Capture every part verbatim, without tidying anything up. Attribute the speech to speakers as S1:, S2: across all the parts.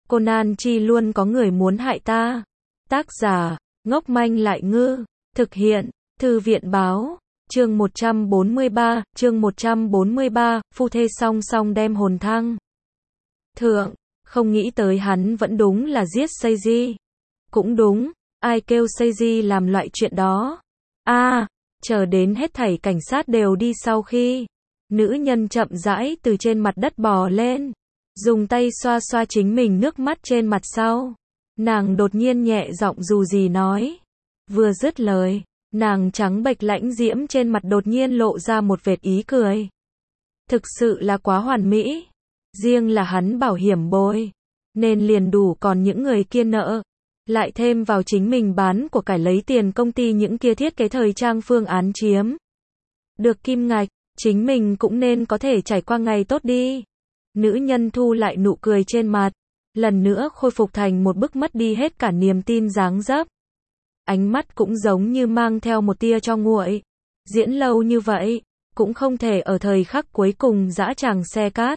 S1: Conan Chi luôn có người muốn hại ta. Tác giả, ngốc manh lại ngư. Thực hiện, Thư viện báo. Chương một trăm bốn mươi ba, chương một trăm bốn mươi ba, phu thê song song đem hồn thăng. Thượng, không nghĩ tới hắn vẫn đúng là giết Seiji. Cũng đúng, ai kêu Seiji làm loại chuyện đó. A, à, chờ đến hết thảy cảnh sát đều đi sau khi nữ nhân chậm rãi từ trên mặt đất bò lên, dùng tay xoa xoa chính mình nước mắt trên mặt sau. Nàng đột nhiên nhẹ giọng dù gì nói. Vừa dứt lời, nàng trắng bệch lãnh diễm trên mặt đột nhiên lộ ra một vệt ý cười. Thực sự là quá hoàn mỹ. Riêng là hắn bảo hiểm bồi, nên liền đủ còn những người kia nợ. Lại thêm vào chính mình bán của cải lấy tiền công ty những kia thiết kế thời trang phương án chiếm được kim ngạch, chính mình cũng nên có thể trải qua ngày tốt đi. Nữ nhân thu lại nụ cười trên mặt, lần nữa khôi phục thành một bức mất đi hết cả niềm tin dáng dấp. Ánh mắt cũng giống như mang theo một tia cho nguội. Diễn lâu như vậy, cũng không thể ở thời khắc cuối cùng dã tràng xe cát.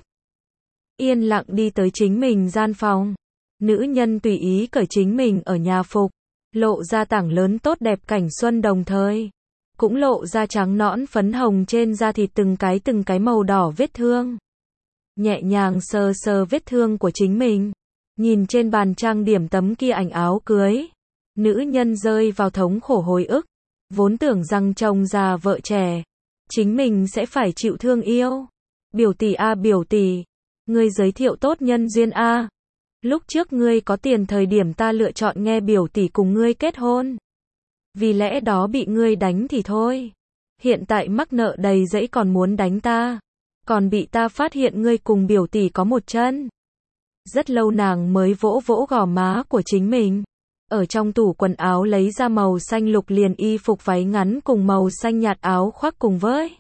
S1: Yên lặng đi tới chính mình gian phòng. Nữ nhân tùy ý cởi chính mình ở nhà phục, lộ ra tảng lớn tốt đẹp cảnh xuân đồng thời cũng lộ ra trắng nõn phấn hồng trên da thịt từng cái từng cái màu đỏ vết thương. Nhẹ nhàng sờ sờ vết thương của chính mình, nhìn trên bàn trang điểm tấm kia ảnh áo cưới, nữ nhân rơi vào thống khổ hồi ức, vốn tưởng rằng chồng già vợ trẻ, chính mình sẽ phải chịu thương yêu. Biểu tỷ a biểu tỷ, ngươi giới thiệu tốt nhân duyên a. Lúc trước ngươi có tiền thời điểm ta lựa chọn nghe biểu tỷ cùng ngươi kết hôn. Vì lẽ đó bị ngươi đánh thì thôi. Hiện tại mắc nợ đầy dẫy còn muốn đánh ta. Còn bị ta phát hiện ngươi cùng biểu tỷ có một chân. Rất lâu nàng mới vỗ vỗ gò má của chính mình. Ở trong tủ quần áo lấy ra màu xanh lục liền y phục váy ngắn cùng màu xanh nhạt áo khoác cùng với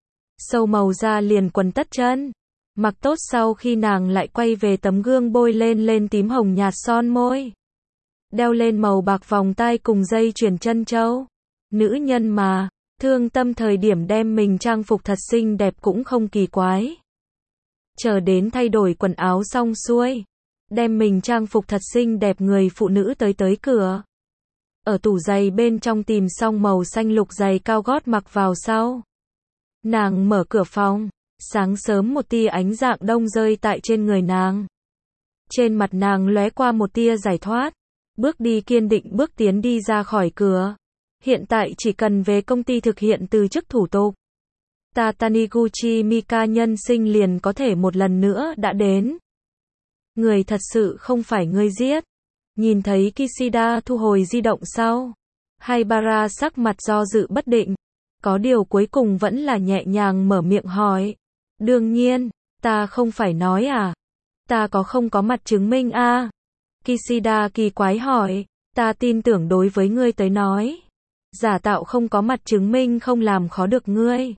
S1: sâu màu da liền quần tất chân. Mặc tốt sau khi nàng lại quay về tấm gương bôi lên lên tím hồng nhạt son môi. Đeo lên màu bạc vòng tai cùng dây chuyền chân châu. Nữ nhân mà, thương tâm thời điểm đem mình trang phục thật xinh đẹp cũng không kỳ quái. Chờ đến thay đổi quần áo xong xuôi, đem mình trang phục thật xinh đẹp người phụ nữ tới tới cửa. Ở tủ giày bên trong tìm xong màu xanh lục giày cao gót mặc vào sau. Nàng mở cửa phòng. Sáng sớm một tia ánh dạng đông rơi tại trên người nàng. Trên mặt nàng lóe qua một tia giải thoát. Bước đi kiên định bước tiến đi ra khỏi cửa. Hiện tại chỉ cần về công ty thực hiện từ chức thủ tục. Ta Taniguchi Mika nhân sinh liền có thể một lần nữa đã đến. Người thật sự không phải ngươi giết. Nhìn thấy Kishida thu hồi di động sau. Haibara sắc mặt do dự bất định. Có điều cuối cùng vẫn là nhẹ nhàng mở miệng hỏi. Đương nhiên, ta không phải nói à. Ta có không có mặt chứng minh a? À? Kishida kỳ quái hỏi. Ta tin tưởng đối với ngươi tới nói. Giả tạo không có mặt chứng minh không làm khó được ngươi.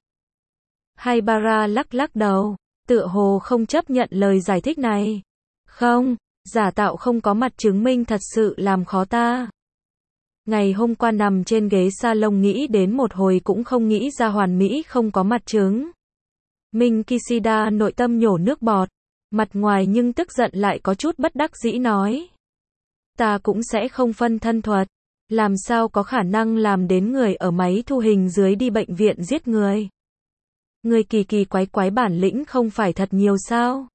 S1: Haibara lắc lắc đầu. Tựa hồ không chấp nhận lời giải thích này. Không, giả tạo không có mặt chứng minh thật sự làm khó ta. Ngày hôm qua nằm trên ghế salon nghĩ đến một hồi cũng không nghĩ ra hoàn mỹ không có mặt chứng. Minh Kishida nội tâm nhổ nước bọt, mặt ngoài nhưng tức giận lại có chút bất đắc dĩ nói. Ta cũng sẽ không phân thân thuật, làm sao có khả năng làm đến người ở máy thu hình dưới đi bệnh viện giết người. Người kỳ kỳ quái quái bản lĩnh không phải thật nhiều sao.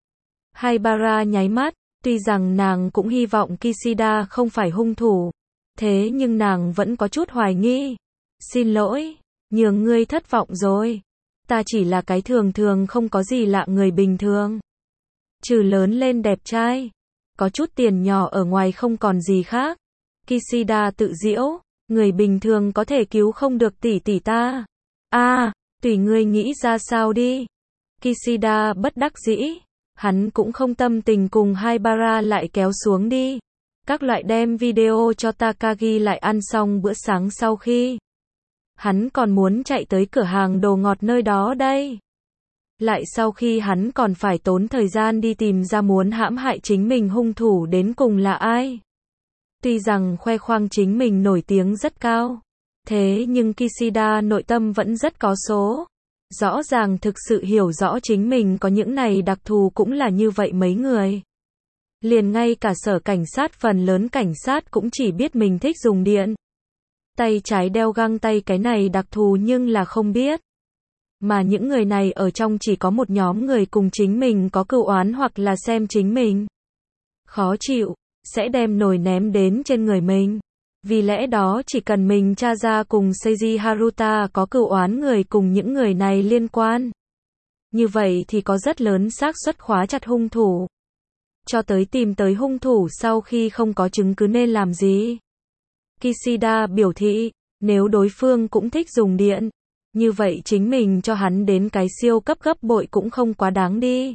S1: Haibara nháy mắt, tuy rằng nàng cũng hy vọng Kishida không phải hung thủ, thế nhưng nàng vẫn có chút hoài nghi. Xin lỗi, nhường ngươi thất vọng rồi. Ta chỉ là cái thường thường không có gì lạ người bình thường. Trừ lớn lên đẹp trai, có chút tiền nhỏ ở ngoài không còn gì khác. Kishida tự giễu, người bình thường có thể cứu không được tỷ tỷ ta. A, à, tùy ngươi nghĩ ra sao đi. Kishida bất đắc dĩ, hắn cũng không tâm tình cùng Haibara lại kéo xuống đi. Các loại đem video cho Takagi lại ăn xong bữa sáng sau khi. Hắn còn muốn chạy tới cửa hàng đồ ngọt nơi đó đây. Lại sau khi hắn còn phải tốn thời gian đi tìm ra muốn hãm hại chính mình hung thủ đến cùng là ai. Tuy rằng khoe khoang chính mình nổi tiếng rất cao, thế nhưng Kishida nội tâm vẫn rất có số. Rõ ràng thực sự hiểu rõ chính mình có những này đặc thù cũng là như vậy mấy người. Liền ngay cả sở cảnh sát phần lớn cảnh sát cũng chỉ biết mình thích dùng điện. Tay trái đeo găng tay cái này đặc thù nhưng là không biết. Mà những người này ở trong chỉ có một nhóm người cùng chính mình có cừu oán hoặc là xem chính mình khó chịu, sẽ đem nồi ném đến trên người mình. Vì lẽ đó chỉ cần mình tra ra cùng Seiji Haruta có cừu oán người cùng những người này liên quan. Như vậy thì có rất lớn xác suất khóa chặt hung thủ. Cho tới tìm tới hung thủ sau khi không có chứng cứ nên làm gì? Kishida biểu thị, nếu đối phương cũng thích dùng điện, như vậy chính mình cho hắn đến cái siêu cấp gấp bội cũng không quá đáng đi.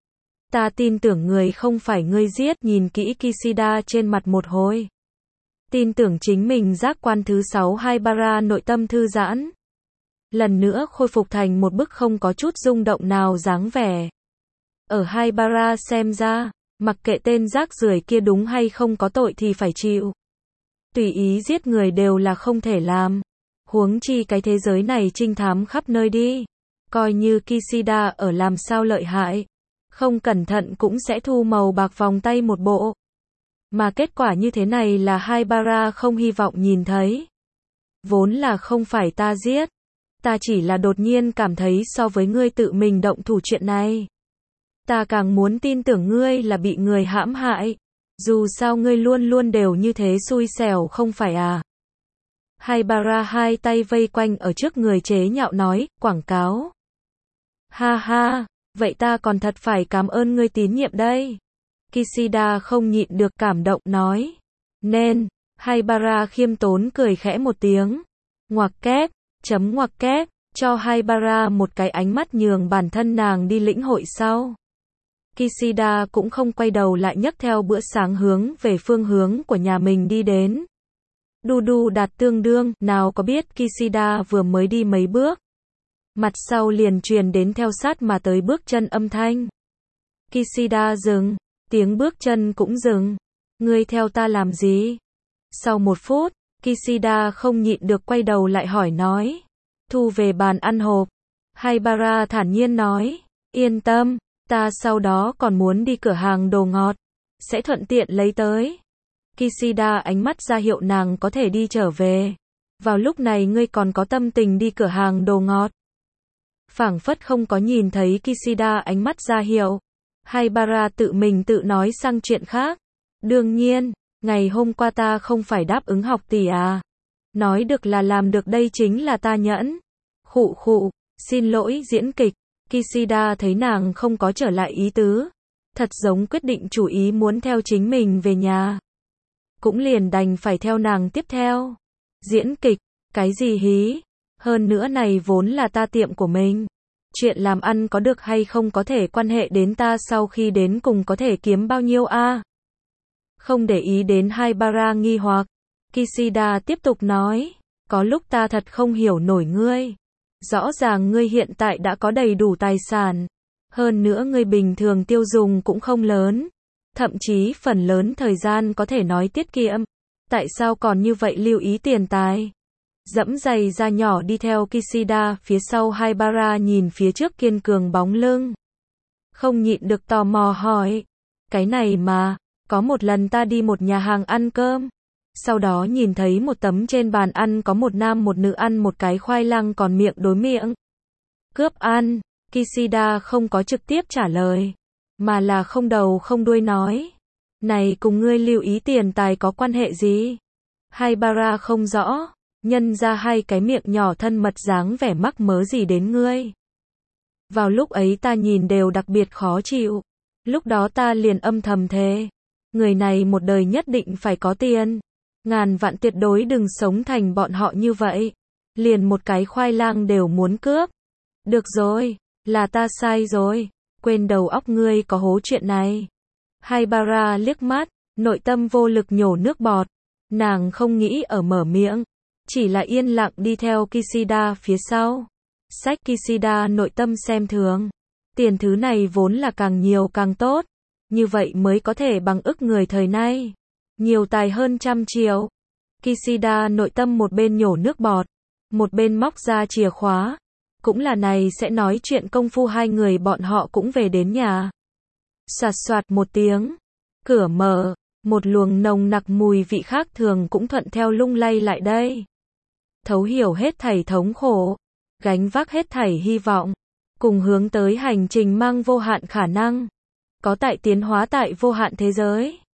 S1: Ta tin tưởng người không phải ngươi giết, nhìn kỹ Kishida trên mặt một hồi. Tin tưởng chính mình giác quan thứ sáu Haibara nội tâm thư giãn. Lần nữa khôi phục thành một bức không có chút rung động nào dáng vẻ. Ở Haibara xem ra, mặc kệ tên rác rưởi kia đúng hay không có tội thì phải chịu. Tùy ý giết người đều là không thể làm. Huống chi cái thế giới này trinh thám khắp nơi đi. Coi như Kishida ở làm sao lợi hại. Không cẩn thận cũng sẽ thu màu bạc vòng tay một bộ. Mà kết quả như thế này là Haibara không hy vọng nhìn thấy. Vốn là không phải ta giết. Ta chỉ là đột nhiên cảm thấy so với ngươi tự mình động thủ chuyện này. Ta càng muốn tin tưởng ngươi là bị người hãm hại. Dù sao ngươi luôn luôn đều như thế xui xẻo không phải à. Haibara hai tay vây quanh ở trước người chế nhạo nói, quảng cáo. Ha ha, vậy ta còn thật phải cảm ơn ngươi tín nhiệm đây. Kishida không nhịn được cảm động nói. Nên, Haibara khiêm tốn cười khẽ một tiếng. Ngoặc kép, chấm ngoặc kép, cho Haibara một cái ánh mắt nhường bản thân nàng đi lĩnh hội sau. Kishida cũng không quay đầu lại nhấc theo bữa sáng hướng về phương hướng của nhà mình đi đến. Đu đu đạt tương đương, nào có biết Kishida vừa mới đi mấy bước. Mặt sau liền truyền đến theo sát mà tới bước chân âm thanh. Kishida dừng, tiếng bước chân cũng dừng. Ngươi theo ta làm gì? Sau một phút, Kishida không nhịn được quay đầu lại hỏi nói. Thu về bàn ăn hộp. Haibara thản nhiên nói. Yên tâm, ta sau đó còn muốn đi cửa hàng đồ ngọt. Sẽ thuận tiện lấy tới. Kishida ánh mắt ra hiệu nàng có thể đi trở về. Vào lúc này ngươi còn có tâm tình đi cửa hàng đồ ngọt. Phảng phất không có nhìn thấy Kishida ánh mắt ra hiệu. Haibara tự mình tự nói sang chuyện khác. Đương nhiên, ngày hôm qua ta không phải đáp ứng học tỷ à. Nói được là làm được, đây chính là ta nhẫn. Khụ khụ, xin lỗi diễn kịch. Kishida thấy nàng không có trở lại ý tứ. Thật giống quyết định chủ ý muốn theo chính mình về nhà. Cũng liền đành phải theo nàng tiếp theo. Diễn kịch, cái gì hí? Hơn nữa này vốn là ta tiệm của mình. Chuyện làm ăn có được hay không có thể quan hệ đến ta sau khi đến cùng có thể kiếm bao nhiêu a? À? Không để ý đến Haibara nghi hoặc. Kishida tiếp tục nói. Có lúc ta thật không hiểu nổi ngươi. Rõ ràng ngươi hiện tại đã có đầy đủ tài sản. Hơn nữa ngươi bình thường tiêu dùng cũng không lớn. Thậm chí phần lớn thời gian có thể nói tiết kiệm. Tại sao còn như vậy lưu ý tiền tài? Dẫm giày da nhỏ đi theo Kishida phía sau Haibara nhìn phía trước kiên cường bóng lưng. Không nhịn được tò mò hỏi. Cái này mà, có một lần ta đi một nhà hàng ăn cơm. Sau đó nhìn thấy một tấm trên bàn ăn có một nam một nữ ăn một cái khoai lang còn miệng đối miệng. Cướp ăn, Kishida không có trực tiếp trả lời. Mà là không đầu không đuôi nói. Này cùng ngươi lưu ý tiền tài có quan hệ gì? Haibara không rõ. Nhân ra hai cái miệng nhỏ thân mật dáng vẻ mắc mớ gì đến ngươi. Vào lúc ấy ta nhìn đều đặc biệt khó chịu. Lúc đó ta liền âm thầm thề. Người này một đời nhất định phải có tiền. Ngàn vạn tuyệt đối đừng sống thành bọn họ như vậy. Liền một cái khoai lang đều muốn cướp. Được rồi, là ta sai rồi. Quên đầu óc ngươi có hố chuyện này. Haibara liếc mắt, nội tâm vô lực nhổ nước bọt. Nàng không nghĩ ở mở miệng. Chỉ là yên lặng đi theo Kishida phía sau. Sách Kishida nội tâm xem thường. Tiền thứ này vốn là càng nhiều càng tốt. Như vậy mới có thể bằng ức người thời nay. Nhiều tài hơn trăm triệu. Kishida nội tâm một bên nhổ nước bọt. Một bên móc ra chìa khóa. Cũng là này sẽ nói chuyện công phu hai người bọn họ cũng về đến nhà. Soạt soạt một tiếng. Cửa mở, một luồng nồng nặc mùi vị khác thường cũng thuận theo lung lay lại đây. Thấu hiểu hết thảy thống khổ, gánh vác hết thảy hy vọng, cùng hướng tới hành trình mang vô hạn khả năng, có tại tiến hóa tại vô hạn thế giới.